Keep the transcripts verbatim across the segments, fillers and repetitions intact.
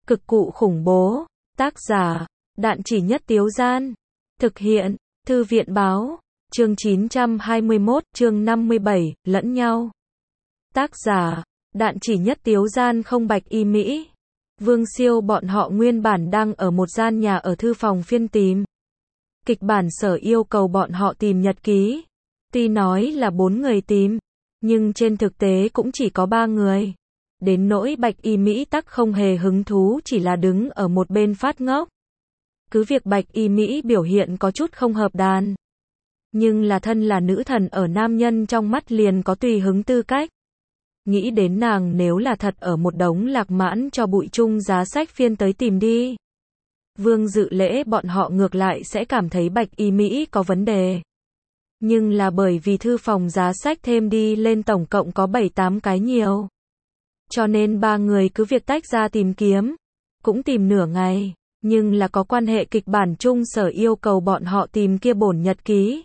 Cực cụ khủng bố. Tác giả, Đạn Chỉ Nhất Tiếu Gian. Thực hiện, Thư viện Báo. Chương chín trăm hai mươi mốt, chương năm mươi bảy, lẫn nhau. Tác giả, Đạn Chỉ Nhất Tiếu Gian. Không Bạch Y Mỹ. Vương Siêu bọn họ nguyên bản đang ở một gian nhà ở thư phòng phiên tìm. Kịch bản sở yêu cầu bọn họ tìm nhật ký. Tuy nói là bốn người tìm, nhưng trên thực tế cũng chỉ có ba người. Đến nỗi Bạch Y Mỹ tắc không hề hứng thú, chỉ là đứng ở một bên phát ngốc. Cứ việc Bạch Y Mỹ biểu hiện có chút không hợp đàn, nhưng là thân là nữ thần ở nam nhân trong mắt liền có tùy hứng tư cách. Nghĩ đến nàng nếu là thật ở một đống lạc mãn cho bụi chung giá sách phiên tới tìm đi, Vương Dự Lễ bọn họ ngược lại sẽ cảm thấy Bạch Y Mỹ có vấn đề. Nhưng là bởi vì thư phòng giá sách thêm đi lên tổng cộng có bảy tám cái nhiều, cho nên ba người cứ việc tách ra tìm kiếm, cũng tìm nửa ngày, nhưng là có quan hệ kịch bản chung sở yêu cầu bọn họ tìm kia bổn nhật ký,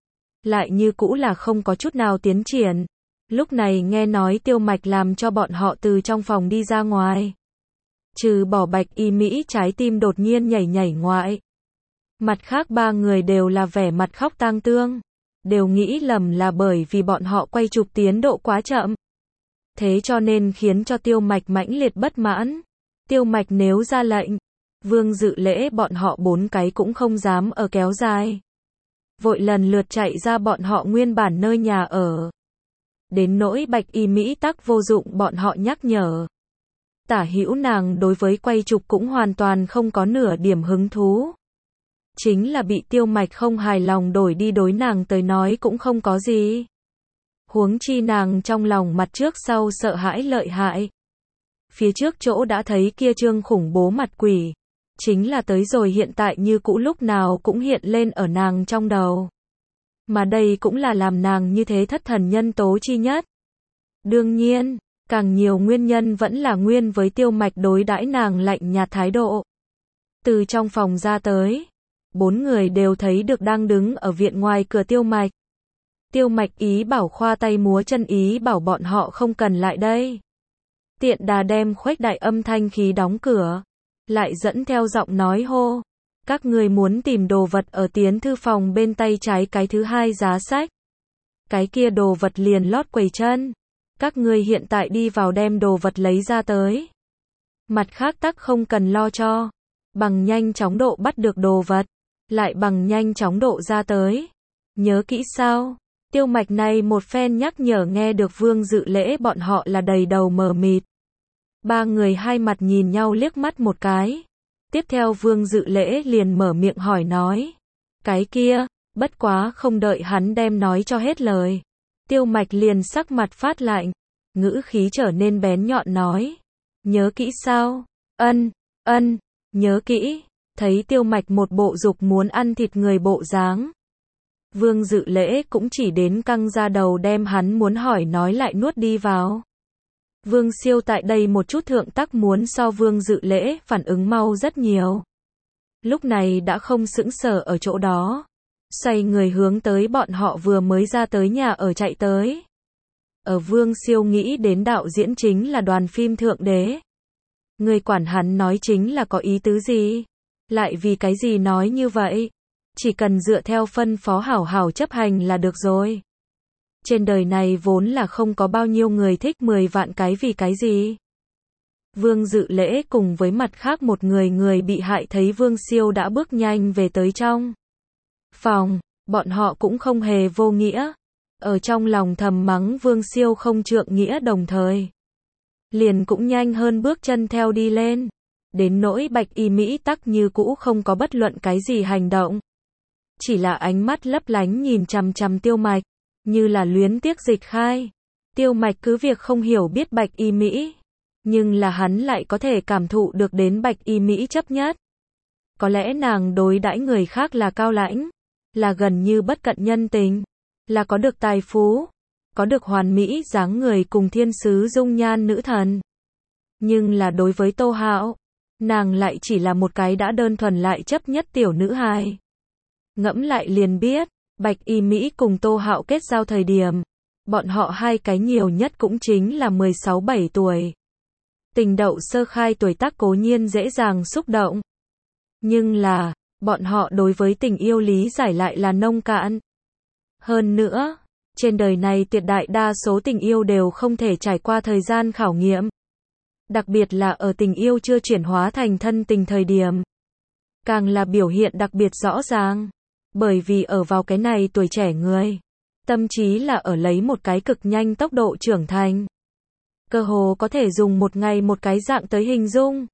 lại như cũ là không có chút nào tiến triển. Lúc này nghe nói Tiêu Mạch làm cho bọn họ từ trong phòng đi ra ngoài. Trừ bỏ Bạch Y Mỹ trái tim đột nhiên nhảy nhảy ngoại, mặt khác ba người đều là vẻ mặt khóc tang tương, đều nghĩ lầm là bởi vì bọn họ quay chụp tiến độ quá chậm. Thế cho nên khiến cho Tiêu Mạch mãnh liệt bất mãn. Tiêu Mạch nếu ra lệnh, Vương Dự Lễ bọn họ bốn cái cũng không dám ở kéo dài, vội lần lượt chạy ra bọn họ nguyên bản nơi nhà ở. Đến nỗi Bạch Y Mỹ tắc vô dụng bọn họ nhắc nhở. Tả hữu nàng đối với quay chụp cũng hoàn toàn không có nửa điểm hứng thú. Chính là bị Tiêu Mạch không hài lòng đổi đi đối nàng tới nói cũng không có gì. Huống chi nàng trong lòng mặt trước sau sợ hãi lợi hại. Phía trước chỗ đã thấy kia trương khủng bố mặt quỷ, chính là tới rồi hiện tại như cũ lúc nào cũng hiện lên ở nàng trong đầu. Mà đây cũng là làm nàng như thế thất thần nhân tố chi nhất. Đương nhiên, càng nhiều nguyên nhân vẫn là nguyên với Tiêu Mạch đối đãi nàng lạnh nhạt thái độ. Từ trong phòng ra tới, bốn người đều thấy được đang đứng ở viện ngoài cửa Tiêu Mạch. Tiêu Mạch ý bảo khoa tay múa chân ý bảo bọn họ không cần lại đây. Tiện đà đem khuếch đại âm thanh khí đóng cửa, lại dẫn theo giọng nói hô. Các người muốn tìm đồ vật ở tiến thư phòng bên tay trái cái thứ hai giá sách. Cái kia đồ vật liền lót quầy chân. Các người hiện tại đi vào đem đồ vật lấy ra tới. Mặt khác tắc không cần lo cho. Bằng nhanh chóng độ bắt được đồ vật, lại bằng nhanh chóng độ ra tới. Nhớ kỹ sao? Tiêu Mạch này một phen nhắc nhở nghe được Vương Dự Lễ bọn họ là đầy đầu mờ mịt. Ba người hai mặt nhìn nhau liếc mắt một cái. Tiếp theo Vương Dự Lễ liền mở miệng hỏi nói. Cái kia, bất quá không đợi hắn đem nói cho hết lời. Tiêu Mạch liền sắc mặt phát lạnh, ngữ khí trở nên bén nhọn nói. Nhớ kỹ sao? Ân, ân, nhớ kỹ. Thấy Tiêu Mạch một bộ dục muốn ăn thịt người bộ dáng, Vương Dự Lễ cũng chỉ đến căng ra đầu đem hắn muốn hỏi nói lại nuốt đi vào. Vương Siêu tại đây một chút thượng tắc muốn so Vương Dự Lễ phản ứng mau rất nhiều. Lúc này đã không sững sờ ở chỗ đó, xoay người hướng tới bọn họ vừa mới ra tới nhà ở chạy tới. Ở Vương Siêu nghĩ đến đạo diễn chính là đoàn phim thượng đế. Người quản hắn nói chính là có ý tứ gì? Lại vì cái gì nói như vậy? Chỉ cần dựa theo phân phó hảo hảo chấp hành là được rồi. Trên đời này vốn là không có bao nhiêu người thích mười vạn cái vì cái gì. Vương Dự Lễ cùng với mặt khác một người người bị hại thấy Vương Siêu đã bước nhanh về tới trong phòng, bọn họ cũng không hề vô nghĩa. Ở trong lòng thầm mắng Vương Siêu không trượng nghĩa đồng thời, liền cũng nhanh hơn bước chân theo đi lên. Đến nỗi Bạch Y Mỹ tắc như cũ không có bất luận cái gì hành động. Chỉ là ánh mắt lấp lánh nhìn chằm chằm Tiêu Mạch, như là luyến tiếc dịch khai. Tiêu Mạch cứ việc không hiểu biết Bạch Y Mỹ, nhưng là hắn lại có thể cảm thụ được đến Bạch Y Mỹ chấp nhất. Có lẽ nàng đối đãi người khác là cao lãnh, là gần như bất cận nhân tình, là có được tài phú, có được hoàn mỹ dáng người cùng thiên sứ dung nhan nữ thần. Nhưng là đối với Tô Hạo, nàng lại chỉ là một cái đã đơn thuần lại chấp nhất tiểu nữ hài. Ngẫm lại liền biết, Bạch Y Mỹ cùng Tô Hạo kết giao thời điểm, bọn họ hai cái nhiều nhất cũng chính là mười sáu bảy tuổi. Tình đậu sơ khai tuổi tác cố nhiên dễ dàng xúc động. Nhưng là, bọn họ đối với tình yêu lý giải lại là nông cạn. Hơn nữa, trên đời này tuyệt đại đa số tình yêu đều không thể trải qua thời gian khảo nghiệm. Đặc biệt là ở tình yêu chưa chuyển hóa thành thân tình thời điểm. Càng là biểu hiện đặc biệt rõ ràng. Bởi vì ở vào cái này tuổi trẻ người, tâm trí là ở lấy một cái cực nhanh tốc độ trưởng thành. Cơ hồ có thể dùng một ngày một cái dạng tới hình dung.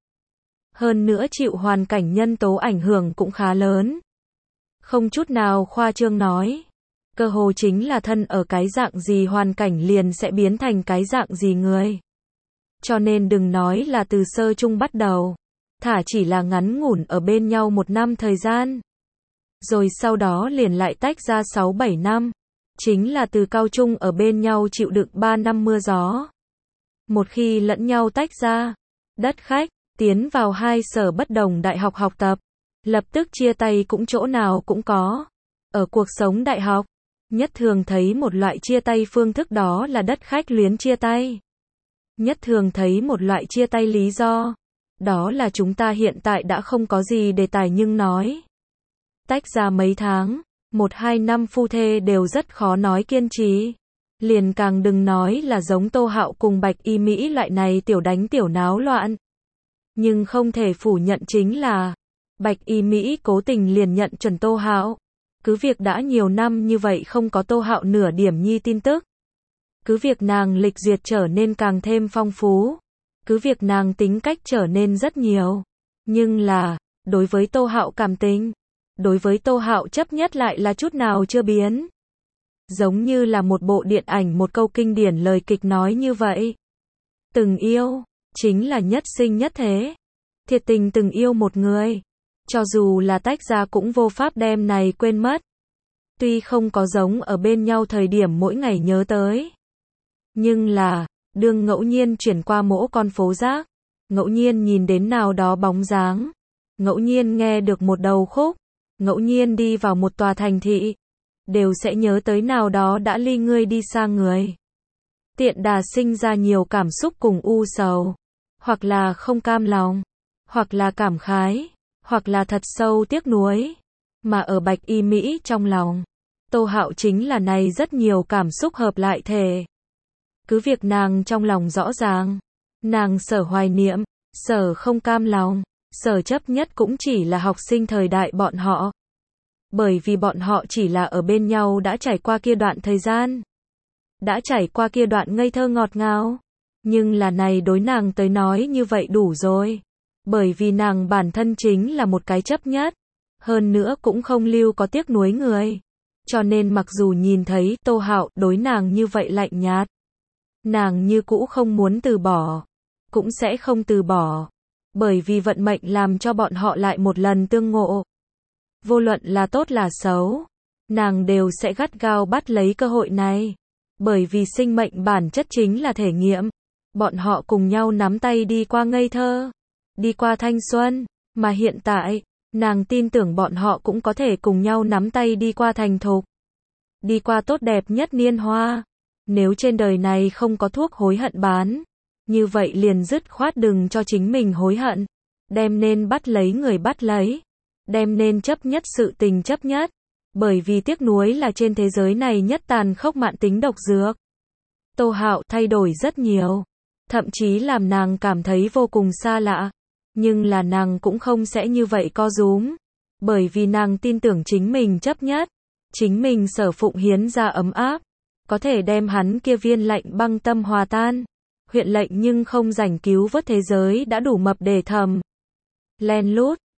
Hơn nữa chịu hoàn cảnh nhân tố ảnh hưởng cũng khá lớn. Không chút nào khoa trương nói. Cơ hồ chính là thân ở cái dạng gì hoàn cảnh liền sẽ biến thành cái dạng gì người. Cho nên đừng nói là từ sơ chung bắt đầu. Thả chỉ là ngắn ngủn ở bên nhau một năm thời gian. Rồi sau đó liền lại tách ra sáu bảy năm. Chính là từ cao trung ở bên nhau chịu đựng ba năm mưa gió. Một khi lẫn nhau tách ra, đất khách, tiến vào hai sở bất đồng đại học học tập. Lập tức chia tay cũng chỗ nào cũng có. Ở cuộc sống đại học, nhất thường thấy một loại chia tay phương thức đó là đất khách luyến chia tay. Nhất thường thấy một loại chia tay lý do. Đó là chúng ta hiện tại đã không có gì đề tài nhưng nói. Tách ra mấy tháng, một hai năm phu thê đều rất khó nói kiên trì. Liền càng đừng nói là giống Tô Hạo cùng Bạch Y Mỹ loại này tiểu đánh tiểu náo loạn. Nhưng không thể phủ nhận chính là, Bạch Y Mỹ cố tình liền nhận chuẩn Tô Hạo. Cứ việc đã nhiều năm như vậy không có Tô Hạo nửa điểm nhi tin tức. Cứ việc nàng lịch duyệt trở nên càng thêm phong phú. Cứ việc nàng tính cách trở nên rất nhiều. Nhưng là, đối với Tô Hạo cảm tình, đối với Tô Hạo chấp nhất lại là chút nào chưa biến. Giống như là một bộ điện ảnh một câu kinh điển lời kịch nói như vậy. Từng yêu, chính là nhất sinh nhất thế. Thiệt tình từng yêu một người. Cho dù là tách ra cũng vô pháp đem này quên mất. Tuy không có giống ở bên nhau thời điểm mỗi ngày nhớ tới. Nhưng là, đương ngẫu nhiên chuyển qua mỗi con phố rác. Ngẫu nhiên nhìn đến nào đó bóng dáng. Ngẫu nhiên nghe được một đầu khúc. Ngẫu nhiên đi vào một tòa thành thị. Đều sẽ nhớ tới nào đó đã ly ngươi đi xa người. Tiện đà sinh ra nhiều cảm xúc cùng u sầu. Hoặc là không cam lòng. Hoặc là cảm khái. Hoặc là thật sâu tiếc nuối. Mà ở Bạch Y Mỹ trong lòng, Tô Hạo chính là này rất nhiều cảm xúc hợp lại thể. Cứ việc nàng trong lòng rõ ràng. Nàng sở hoài niệm, sở không cam lòng, sở chấp nhất cũng chỉ là học sinh thời đại bọn họ. Bởi vì bọn họ chỉ là ở bên nhau đã trải qua kia đoạn thời gian. Đã trải qua kia đoạn ngây thơ ngọt ngào. Nhưng là này đối nàng tới nói như vậy đủ rồi. Bởi vì nàng bản thân chính là một cái chấp nhất. Hơn nữa cũng không lưu có tiếc nuối người. Cho nên mặc dù nhìn thấy Tô Hạo đối nàng như vậy lạnh nhạt. Nàng như cũ không muốn từ bỏ. Cũng sẽ không từ bỏ. Bởi vì vận mệnh làm cho bọn họ lại một lần tương ngộ. Vô luận là tốt là xấu. Nàng đều sẽ gắt gao bắt lấy cơ hội này. Bởi vì sinh mệnh bản chất chính là thể nghiệm. Bọn họ cùng nhau nắm tay đi qua ngây thơ. Đi qua thanh xuân. Mà hiện tại, nàng tin tưởng bọn họ cũng có thể cùng nhau nắm tay đi qua thành thục. Đi qua tốt đẹp nhất niên hoa. Nếu trên đời này không có thuốc hối hận bán. Như vậy liền dứt khoát đừng cho chính mình hối hận. Đem nên bắt lấy người bắt lấy. Đem nên chấp nhất sự tình chấp nhất. Bởi vì tiếc nuối là trên thế giới này nhất tàn khốc mạn tính độc dược. Tô Hạo thay đổi rất nhiều. Thậm chí làm nàng cảm thấy vô cùng xa lạ. Nhưng là nàng cũng không sẽ như vậy co rúm. Bởi vì nàng tin tưởng chính mình chấp nhất. Chính mình sở phụng hiến ra ấm áp. Có thể đem hắn kia viên lạnh băng tâm hòa tan. Huyện lệnh nhưng không rảnh cứu vớt thế giới đã đủ mập để thầm. Len lút.